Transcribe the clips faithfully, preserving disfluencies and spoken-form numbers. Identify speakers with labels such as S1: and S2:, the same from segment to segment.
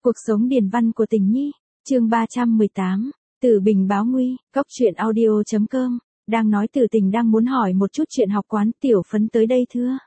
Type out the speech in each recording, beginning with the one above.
S1: Cuộc sống điền văn của Tình Nhi, chương ba trăm mười tám, Tử Bình báo nguy, góc truyện audio chấm com, đang nói Tử Tình đang muốn hỏi một chút chuyện học quán. Tiểu Phấn tới đây thưa.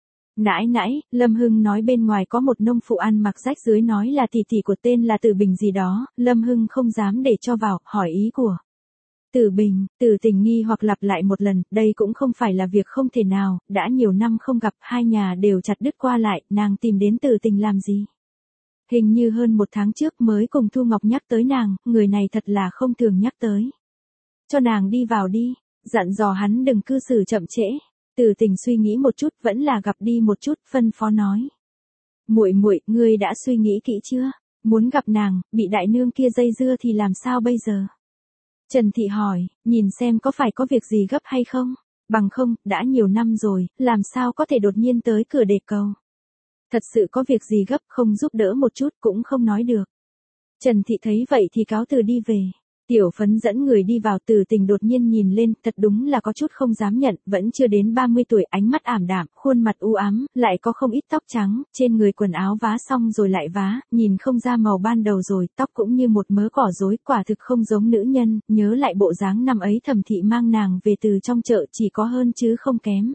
S1: Nãy nãy, Lâm Hưng nói bên ngoài có một nông phụ ăn mặc rách rưới nói là tỷ tỷ của tên là Tử Bình gì đó, Lâm Hưng không dám để cho vào, hỏi ý của Tử Bình. Tử Tình nghi hoặc lặp lại một lần, đây cũng không phải là việc không thể nào, đã nhiều năm không gặp, hai nhà đều chặt đứt qua lại, nàng tìm đến Tử Tình làm gì? Hình như hơn một tháng trước mới cùng Thu Ngọc nhắc tới nàng, người này thật là không thường nhắc tới. Cho nàng đi vào đi, dặn dò hắn đừng cư xử chậm trễ. Tử Tình suy nghĩ một chút, vẫn là gặp đi một chút, phân phó nói. Muội muội, ngươi đã suy nghĩ kỹ chưa? Muốn gặp nàng, bị đại nương kia dây dưa thì làm sao bây giờ? Trần Thị hỏi, nhìn xem có phải có việc gì gấp hay không? Bằng không, đã nhiều năm rồi, làm sao có thể đột nhiên tới cửa đề cầu? Thật sự có việc gì gấp, không giúp đỡ một chút cũng không nói được. Trần Thị thấy vậy thì cáo từ đi về. Tiểu Phấn dẫn người đi vào. Tử Tình đột nhiên nhìn lên, thật đúng là có chút không dám nhận, vẫn chưa đến ba mươi tuổi, ánh mắt ảm đạm, khuôn mặt u ám, lại có không ít tóc trắng, trên người quần áo vá xong rồi lại vá, nhìn không ra màu ban đầu rồi, tóc cũng như một mớ cỏ rối, quả thực không giống nữ nhân. Nhớ lại bộ dáng năm ấy Thẩm Thị mang nàng về từ trong chợ, chỉ có hơn chứ không kém.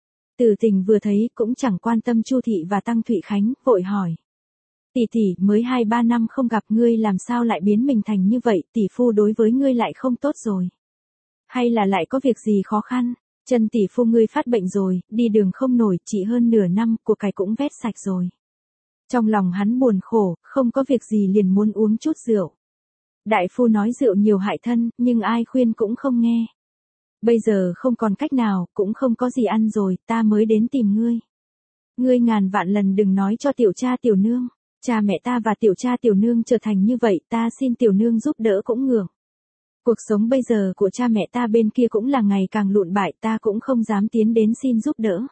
S1: Tử Tình vừa thấy cũng chẳng quan tâm Chu Thị và Tăng Thụy Khánh, vội hỏi. Tỷ tỷ, mới hai ba năm không gặp ngươi làm sao lại biến mình thành như vậy, tỷ phu đối với ngươi lại không tốt rồi. Hay là lại có việc gì khó khăn, chân tỷ phu ngươi phát bệnh rồi, đi đường không nổi, chỉ hơn nửa năm, của cải cũng vét sạch rồi. Trong lòng hắn buồn khổ, không có việc gì liền muốn uống chút rượu. Đại phu nói rượu nhiều hại thân, nhưng ai khuyên cũng không nghe. Bây giờ không còn cách nào, cũng không có gì ăn rồi, ta mới đến tìm ngươi. Ngươi ngàn vạn lần đừng nói cho tiểu cha tiểu nương. Cha mẹ ta và tiểu cha tiểu nương trở thành như vậy, ta xin tiểu nương giúp đỡ cũng ngượng. Cuộc sống bây giờ của cha mẹ ta bên kia cũng là ngày càng lụn bại, ta cũng không dám tiến đến xin giúp đỡ.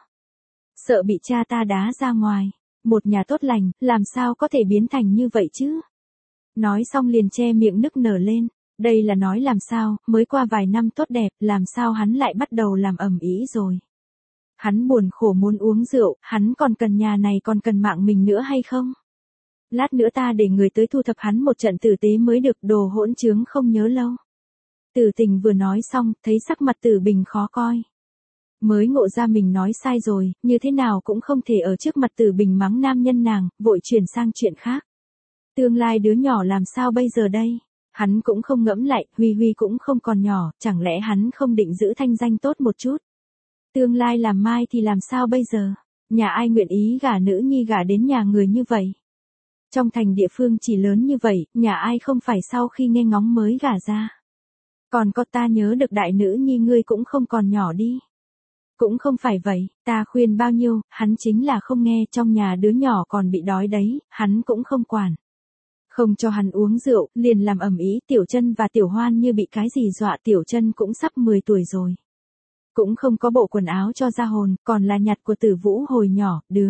S1: Sợ bị cha ta đá ra ngoài. Một nhà tốt lành, làm sao có thể biến thành như vậy chứ? Nói xong liền che miệng nức nở lên. Đây là nói làm sao, mới qua vài năm tốt đẹp, làm sao hắn lại bắt đầu làm ầm ĩ rồi. Hắn buồn khổ muốn uống rượu, hắn còn cần nhà này còn cần mạng mình nữa hay không? Lát nữa ta để người tới thu thập hắn một trận tử tế mới được, đồ hỗn trướng không nhớ lâu. Tử Tình vừa nói xong, thấy sắc mặt Tử Bình khó coi. Mới ngộ ra mình nói sai rồi, như thế nào cũng không thể ở trước mặt Tử Bình mắng nam nhân nàng, vội chuyển sang chuyện khác. Tương lai đứa nhỏ làm sao bây giờ đây? Hắn cũng không ngẫm lại, Huy Huy cũng không còn nhỏ, chẳng lẽ hắn không định giữ thanh danh tốt một chút? Tương lai làm mai thì làm sao bây giờ? Nhà ai nguyện ý gả nữ nhi gả đến nhà người như vậy? Trong thành địa phương chỉ lớn như vậy, nhà ai không phải sau khi nghe ngóng mới gả ra. Còn có ta nhớ được đại nữ nhi ngươi cũng không còn nhỏ đi. Cũng không phải vậy, ta khuyên bao nhiêu, hắn chính là không nghe, trong nhà đứa nhỏ còn bị đói đấy, hắn cũng không quản. Không cho hắn uống rượu, liền làm ầm ĩ. Tiểu Chân và Tiểu Hoan như bị cái gì dọa. Tiểu Chân cũng sắp mười tuổi rồi. Cũng không có bộ quần áo cho ra hồn, còn là nhặt của Tử Vũ hồi nhỏ, đứa.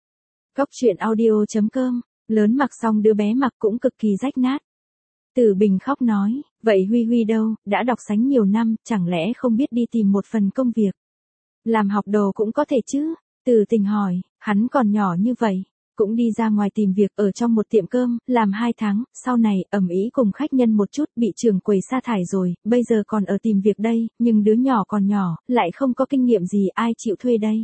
S1: Góc truyện audio chấm com. Lớn mặc xong đứa bé mặc cũng cực kỳ rách nát. Tử Bình khóc nói, vậy Huy Huy đâu, đã đọc sánh nhiều năm, chẳng lẽ không biết đi tìm một phần công việc. Làm học đồ cũng có thể chứ. Tử Tình hỏi, hắn còn nhỏ như vậy, cũng đi ra ngoài tìm việc ở trong một tiệm cơm, làm hai tháng, sau này ầm ĩ cùng khách nhân một chút, bị trưởng quầy sa thải rồi, bây giờ còn ở tìm việc đây, nhưng đứa nhỏ còn nhỏ, lại không có kinh nghiệm gì, ai chịu thuê đây.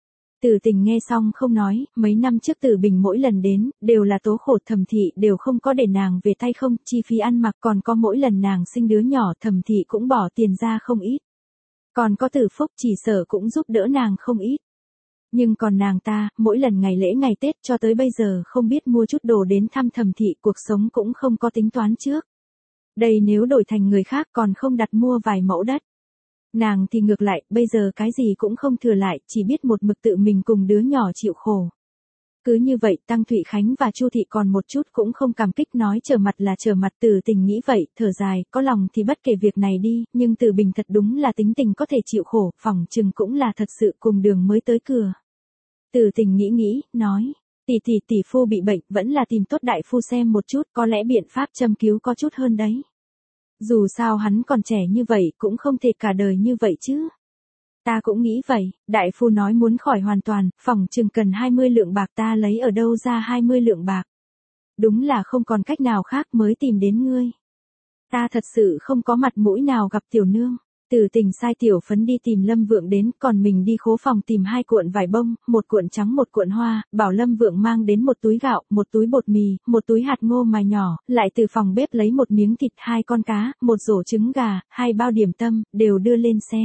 S1: Tử Tình nghe xong không nói, mấy năm trước Tử Bình mỗi lần đến, đều là tố khổ. Thẩm Thị đều không có để nàng về tay không, chi phí ăn mặc, còn có mỗi lần nàng sinh đứa nhỏ Thẩm Thị cũng bỏ tiền ra không ít. Còn có Tử Phúc chỉ sở cũng giúp đỡ nàng không ít. Nhưng còn nàng ta, mỗi lần ngày lễ ngày Tết cho tới bây giờ không biết mua chút đồ đến thăm Thẩm Thị, cuộc sống cũng không có tính toán trước. Đây nếu đổi thành người khác còn không đặt mua vài mẫu đất. Nàng thì ngược lại, bây giờ cái gì cũng không thừa lại, chỉ biết một mực tự mình cùng đứa nhỏ chịu khổ. Cứ như vậy, Tăng Thụy Khánh và Chu Thị còn một chút cũng không cảm kích, nói trở mặt là trở mặt. Tử Tình nghĩ vậy, thở dài, có lòng thì bất kể việc này đi, nhưng Tử Bình thật đúng là tính tình có thể chịu khổ, phỏng chừng cũng là thật sự cùng đường mới tới cửa. Tử Tình nghĩ nghĩ, nói, tỷ tỷ tỷ phu bị bệnh, vẫn là tìm tốt đại phu xem một chút, có lẽ biện pháp châm cứu có chút hơn đấy. Dù sao hắn còn trẻ như vậy, cũng không thể cả đời như vậy chứ. Ta cũng nghĩ vậy, đại phu nói muốn khỏi hoàn toàn, phỏng chừng cần hai mươi lượng bạc, ta lấy ở đâu ra hai mươi lượng bạc. đúng là không còn cách nào khác mới tìm đến ngươi. Ta thật sự không có mặt mũi nào gặp tiểu nương. Từ Tình sai tiểu phấn đi tìm Lâm Vượng đến, còn mình đi khố phòng tìm hai cuộn vải bông, một cuộn trắng một cuộn hoa, bảo Lâm Vượng mang đến một túi gạo, một túi bột mì, một túi hạt ngô mài nhỏ, lại từ phòng bếp lấy một miếng thịt, hai con cá, một rổ trứng gà, hai bao điểm tâm, đều đưa lên xe.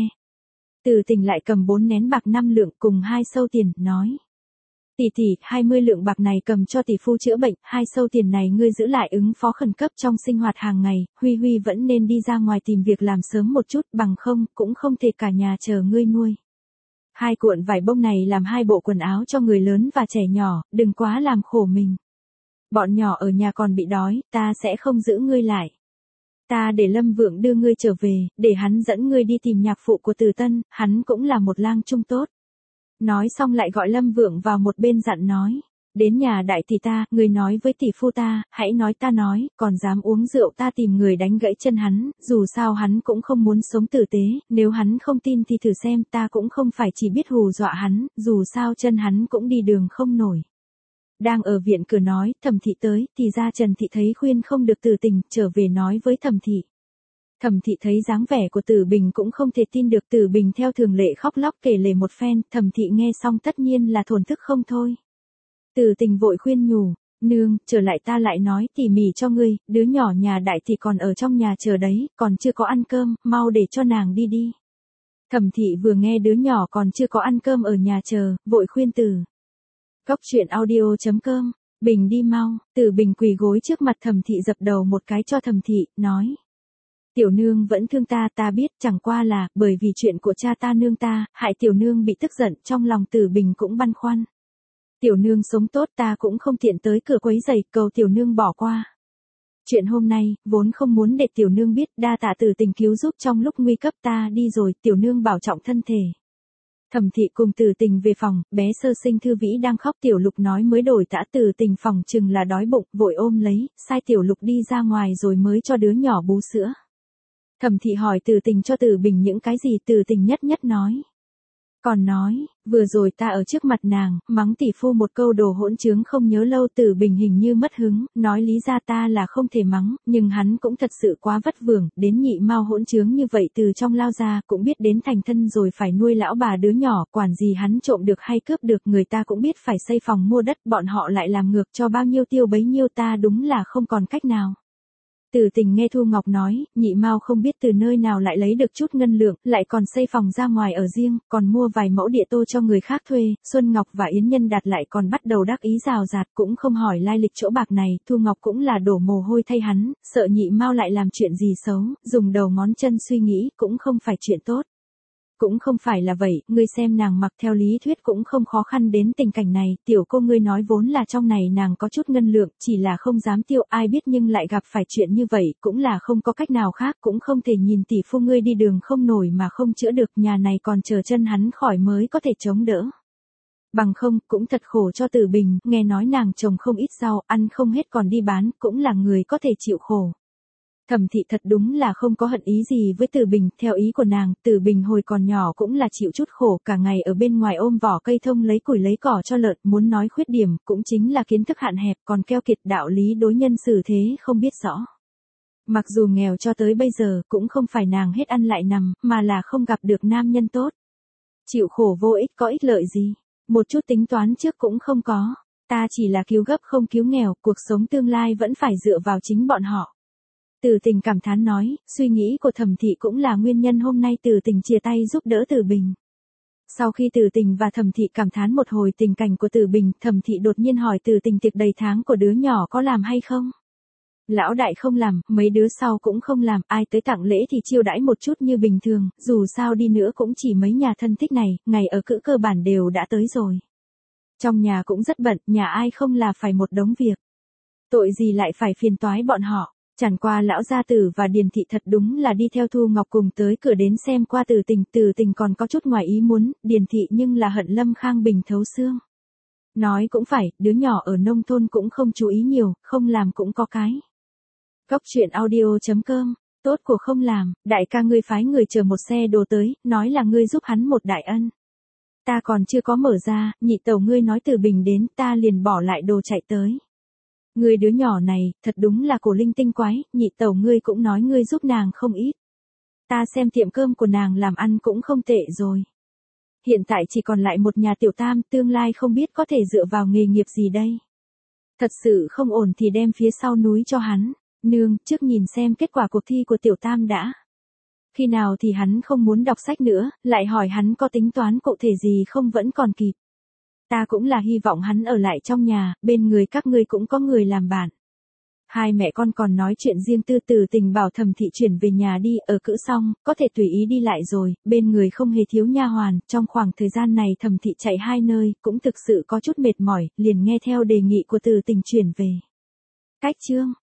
S1: Từ Tình lại cầm bốn nén bạc năm lượng cùng hai sâu tiền, nói. Tỷ tỷ, hai mươi lượng bạc này cầm cho tỷ phu chữa bệnh, hai sâu tiền này ngươi giữ lại ứng phó khẩn cấp trong sinh hoạt hàng ngày, Huy Huy vẫn nên đi ra ngoài tìm việc làm sớm một chút, bằng không, cũng không thể cả nhà chờ ngươi nuôi. Hai cuộn vải bông này làm hai bộ quần áo cho người lớn và trẻ nhỏ, đừng quá làm khổ mình. Bọn nhỏ ở nhà còn bị đói, ta sẽ không giữ ngươi lại. Ta để Lâm Vượng đưa ngươi trở về, để hắn dẫn ngươi đi tìm nhạc phụ của Từ Tân, hắn cũng là một lang trung tốt. Nói xong lại gọi Lâm Vượng vào một bên dặn nói. Đến nhà đại tỷ ta, người nói với tỷ phu ta, hãy nói ta nói, còn dám uống rượu ta tìm người đánh gãy chân hắn, dù sao hắn cũng không muốn sống tử tế, nếu hắn không tin thì thử xem, ta cũng không phải chỉ biết hù dọa hắn, dù sao chân hắn cũng đi đường không nổi. Đang ở viện cửa nói, Thẩm Thị tới, thì ra Trần Thị thấy khuyên không được Từ Tình, trở về nói với Thẩm Thị. Thẩm Thị thấy dáng vẻ của Tử Bình cũng không thể tin được, Tử Bình theo thường lệ khóc lóc kể lể một phen, Thẩm Thị nghe xong tất nhiên là thổn thức không thôi. Từ Tình vội khuyên nhủ, nương, trở lại ta lại nói tỉ mỉ cho ngươi, đứa nhỏ nhà đại thì còn ở trong nhà chờ đấy, còn chưa có ăn cơm, mau để cho nàng đi đi. Thẩm Thị vừa nghe đứa nhỏ còn chưa có ăn cơm ở nhà chờ, vội khuyên Từ. Cốc truyện audio chấm com, Bình đi mau, Tử Bình quỳ gối trước mặt Thẩm Thị dập đầu một cái cho Thẩm Thị, nói. Tiểu nương vẫn thương ta, ta biết, chẳng qua là, bởi vì chuyện của cha ta nương ta, hại tiểu nương bị tức giận, trong lòng Tử Bình cũng băn khoăn. Tiểu nương sống tốt ta cũng không tiện tới cửa quấy rầy, cầu tiểu nương bỏ qua. Chuyện hôm nay, vốn không muốn để tiểu nương biết, đa tạ Từ Tình cứu giúp trong lúc nguy cấp, ta đi rồi, tiểu nương bảo trọng thân thể. Thẩm Thị cùng Từ Tình về phòng, bé sơ sinh Thư Vĩ đang khóc, Tiểu Lục nói mới đổi tã, Từ Tình phòng chừng là đói bụng, vội ôm lấy, sai Tiểu Lục đi ra ngoài rồi mới cho đứa nhỏ bú sữa. Thẩm Thị hỏi Từ Tình cho Từ Bình những cái gì, Từ Tình nhất nhất nói. Còn nói, vừa rồi ta ở trước mặt nàng, mắng tỷ phu một câu đồ hỗn trướng không nhớ lâu, Từ Bình hình như mất hứng, nói lý ra ta là không thể mắng, nhưng hắn cũng thật sự quá vất vưởng, đến nhị mao hỗn trướng như vậy từ trong lao ra, cũng biết đến thành thân rồi phải nuôi lão bà đứa nhỏ, quản gì hắn trộm được hay cướp được, người ta cũng biết phải xây phòng mua đất, bọn họ lại làm ngược cho bao nhiêu tiêu bấy nhiêu, ta đúng là không còn cách nào. Từ Tình nghe Thu Ngọc nói, nhị mao không biết từ nơi nào lại lấy được chút ngân lượng, lại còn xây phòng ra ngoài ở riêng, còn mua vài mẫu địa tô cho người khác thuê, Xuân Ngọc và Yến Nhân Đạt lại còn bắt đầu đắc ý rào rạt, cũng không hỏi lai lịch chỗ bạc này, Thu Ngọc cũng là đổ mồ hôi thay hắn, sợ nhị mao lại làm chuyện gì xấu, dùng đầu ngón chân suy nghĩ, cũng không phải chuyện tốt. Cũng không phải là vậy, ngươi xem nàng mặc theo lý thuyết cũng không khó khăn đến tình cảnh này, tiểu cô ngươi nói vốn là trong này nàng có chút ngân lượng, chỉ là không dám tiêu, ai biết nhưng lại gặp phải chuyện như vậy, cũng là không có cách nào khác, cũng không thể nhìn tỷ phu ngươi đi đường không nổi mà không chữa được, nhà này còn chờ chân hắn khỏi mới có thể chống đỡ. Bằng không, cũng thật khổ cho Tử Bình, nghe nói nàng trồng không ít rau, ăn không hết còn đi bán, cũng là người có thể chịu khổ. Thẩm Thị thật đúng là không có hận ý gì với Từ Bình, theo ý của nàng, Từ Bình hồi còn nhỏ cũng là chịu chút khổ, cả ngày ở bên ngoài ôm vỏ cây thông lấy củi lấy cỏ cho lợn, muốn nói khuyết điểm, cũng chính là kiến thức hạn hẹp, còn keo kiệt đạo lý đối nhân xử thế không biết rõ. Mặc dù nghèo cho tới bây giờ, cũng không phải nàng hết ăn lại nằm, mà là không gặp được nam nhân tốt. Chịu khổ vô ích có ích lợi gì, một chút tính toán trước cũng không có, ta chỉ là cứu gấp không cứu nghèo, cuộc sống tương lai vẫn phải dựa vào chính bọn họ. Từ Tình cảm thán nói, suy nghĩ của Thẩm Thị cũng là nguyên nhân hôm nay Từ Tình chia tay giúp đỡ Từ Bình. Sau khi Từ Tình và Thẩm Thị cảm thán một hồi tình cảnh của Từ Bình, Thẩm Thị đột nhiên hỏi Từ Tình tiệc đầy tháng của đứa nhỏ có làm hay không? Lão đại không làm, mấy đứa sau cũng không làm, ai tới tặng lễ thì chiêu đãi một chút như bình thường, dù sao đi nữa cũng chỉ mấy nhà thân thích này, ngày ở cữ cơ bản đều đã tới rồi. Trong nhà cũng rất bận, nhà ai không là phải một đống việc. Tội gì lại phải phiền toái bọn họ. Chẳng qua lão gia tử và Điền Thị thật đúng là đi theo Thu Ngọc cùng tới cửa đến xem qua Từ Tình, Từ Tình còn có chút ngoài ý muốn, Điền Thị nhưng là hận Lâm Khang Bình thấu xương. Nói cũng phải, đứa nhỏ ở nông thôn cũng không chú ý nhiều, không làm cũng có cái. Cốc truyện audio chấm com, tốt của không làm, đại ca ngươi phái người chờ một xe đồ tới, nói là ngươi giúp hắn một đại ân. Ta còn chưa có mở ra, nhị tẩu ngươi nói Từ Bình đến, ta liền bỏ lại đồ chạy tới. Ngươi đứa nhỏ này, thật đúng là cổ linh tinh quái, nhị tẩu ngươi cũng nói ngươi giúp nàng không ít. Ta xem tiệm cơm của nàng làm ăn cũng không tệ rồi. Hiện tại chỉ còn lại một nhà tiểu tam, tương lai không biết có thể dựa vào nghề nghiệp gì đây. Thật sự không ổn thì đem phía sau núi cho hắn. Nương, trước nhìn xem kết quả cuộc thi của tiểu tam đã. Khi nào thì hắn không muốn đọc sách nữa, lại hỏi hắn có tính toán cụ thể gì không vẫn còn kịp. Ta cũng là hy vọng hắn ở lại trong nhà, bên người các ngươi cũng có người làm bạn. Hai mẹ con còn nói chuyện riêng tư, Từ Tình bảo Thẩm Thị chuyển về nhà đi, ở cữ xong, có thể tùy ý đi lại rồi, bên người không hề thiếu nha hoàn, trong khoảng thời gian này Thẩm Thị chạy hai nơi, cũng thực sự có chút mệt mỏi, liền nghe theo đề nghị của Từ Tình chuyển về. Cách chương